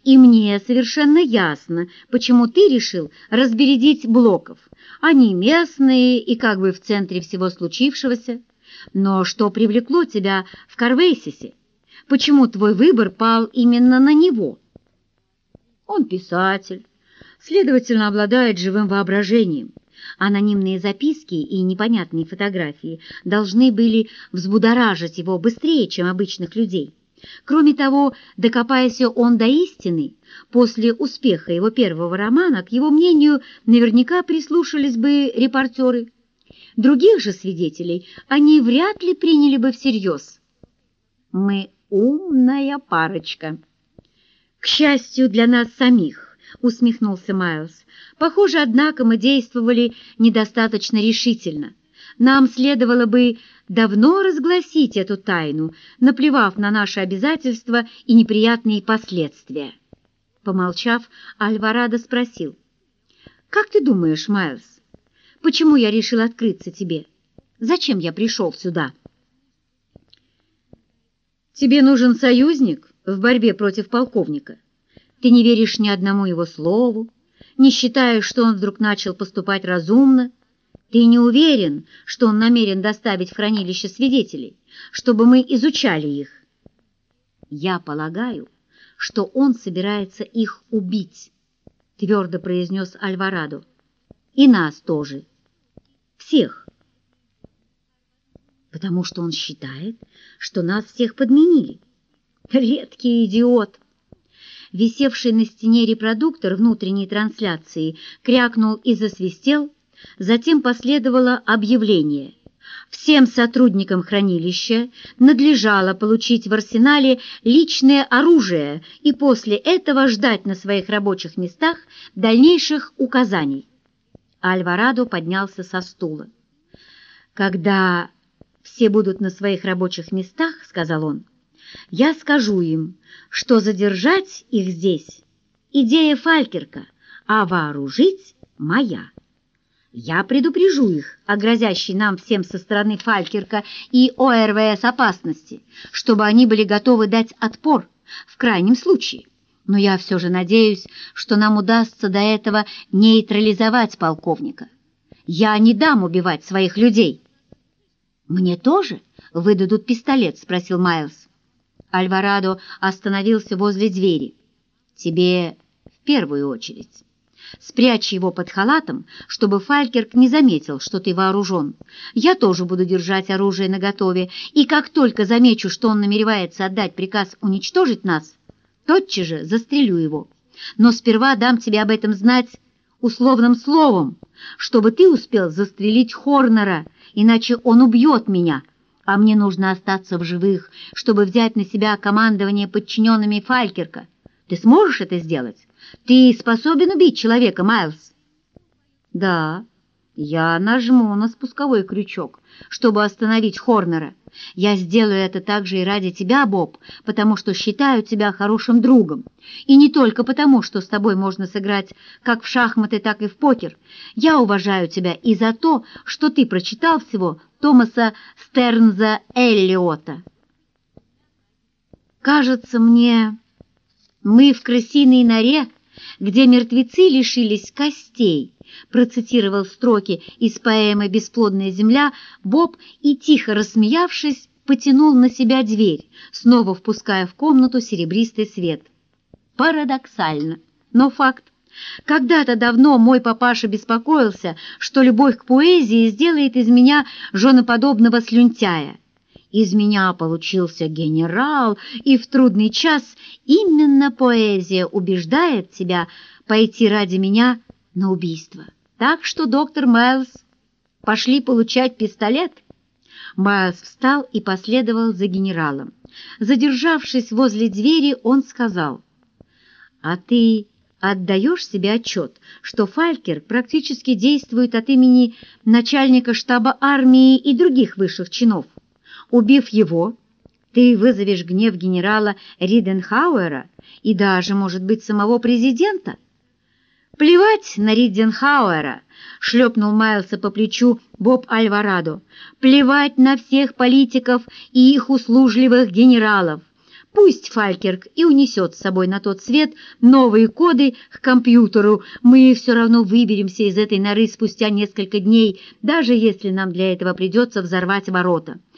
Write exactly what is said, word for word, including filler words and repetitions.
И мне совершенно ясно, почему ты решил разбередить Блоков. Они местные и как бы в центре всего случившегося. Но что привлекло тебя в Карвейсисе? Почему твой выбор пал именно на него? Он писатель, следовательно, обладает живым воображением. Анонимные записки и непонятные фотографии должны были взбудоражить его быстрее, чем обычных людей. Кроме того, докопаясь он до истины, после успеха его первого романа, к его мнению, наверняка прислушались бы репортеры. Других же свидетелей они вряд ли приняли бы всерьез. Мы умная парочка. К счастью для нас самих, усмехнулся Майлз. Похоже, однако, мы действовали недостаточно решительно. Нам следовало бы давно разгласить эту тайну, наплевав на наши обязательства и неприятные последствия. Помолчав, Альварадо спросил: «Как ты думаешь, Майлз, почему я решил открыться тебе? Зачем я пришел сюда?» «Тебе нужен союзник в борьбе против полковника. Ты не веришь ни одному его слову, не считаешь, что он вдруг начал поступать разумно. Ты не уверен, что он намерен доставить в хранилище свидетелей, чтобы мы изучали их. Я полагаю, что он собирается их убить», — твердо произнес Альварадо. «И нас тоже. Всех. Потому что он считает, что нас всех подменили. Редкий идиот». Висевший на стене репродуктор внутренней трансляции крякнул и засвистел, затем последовало объявление. Всем сотрудникам хранилища надлежало получить в арсенале личное оружие и после этого ждать на своих рабочих местах дальнейших указаний. Альварадо поднялся со стула. «Когда все будут на своих рабочих местах, — сказал он, — я скажу им, что задержать их здесь — идея Фалькерка, а вооружить — моя. Я предупрежу их о грозящей нам всем со стороны Фалькерка и О Р В С опасности, чтобы они были готовы дать отпор в крайнем случае. Но я все же надеюсь, что нам удастся до этого нейтрализовать полковника. Я не дам убивать своих людей». «Мне тоже выдадут пистолет?» — спросил Майлз. Альварадо остановился возле двери. «Тебе в первую очередь. Спрячь его под халатом, чтобы Фалькерк не заметил, что ты вооружен. Я тоже буду держать оружие наготове, и как только замечу, что он намеревается отдать приказ уничтожить нас, тотчас же застрелю его. Но сперва дам тебе об этом знать условным словом, чтобы ты успел застрелить Хорнера, иначе он убьет меня, а мне нужно остаться в живых, чтобы взять на себя командование подчиненными Фалькерка. Ты сможешь это сделать? Ты способен убить человека, Майлз?» «Да, я нажму на спусковой крючок, чтобы остановить Хорнера. Я сделаю это также и ради тебя, Боб, потому что считаю тебя хорошим другом. И не только потому, что с тобой можно сыграть как в шахматы, так и в покер. Я уважаю тебя и за то, что ты прочитал всего Томаса Стернза Эллиота. Кажется мне, мы в крысиной норе, где мертвецы лишились костей», процитировал строки из поэмы «Бесплодная земля» Боб и, тихо рассмеявшись, потянул на себя дверь, снова впуская в комнату серебристый свет. Парадоксально, но факт. Когда-то давно мой папаша беспокоился, что любовь к поэзии сделает из меня женоподобного слюнтяя. Из меня получился генерал, и в трудный час именно поэзия убеждает тебя пойти ради меня на убийство. Так что, доктор Майлз, пошли получать пистолет». Майлз встал и последовал за генералом. Задержавшись возле двери, он сказал: «А ты отдаешь себе отчет, что Фалькер практически действует от имени начальника штаба армии и других высших чинов? Убив его, ты вызовешь гнев генерала Риденхауэра и даже, может быть, самого президента?» «Плевать на Риденхауэра!» — шлепнул Майлса по плечу Боб Альварадо. «Плевать на всех политиков и их услужливых генералов! Пусть Фалькерк и унесет с собой на тот свет новые коды к компьютеру. Мы все равно выберемся из этой норы спустя несколько дней, даже если нам для этого придется взорвать ворота.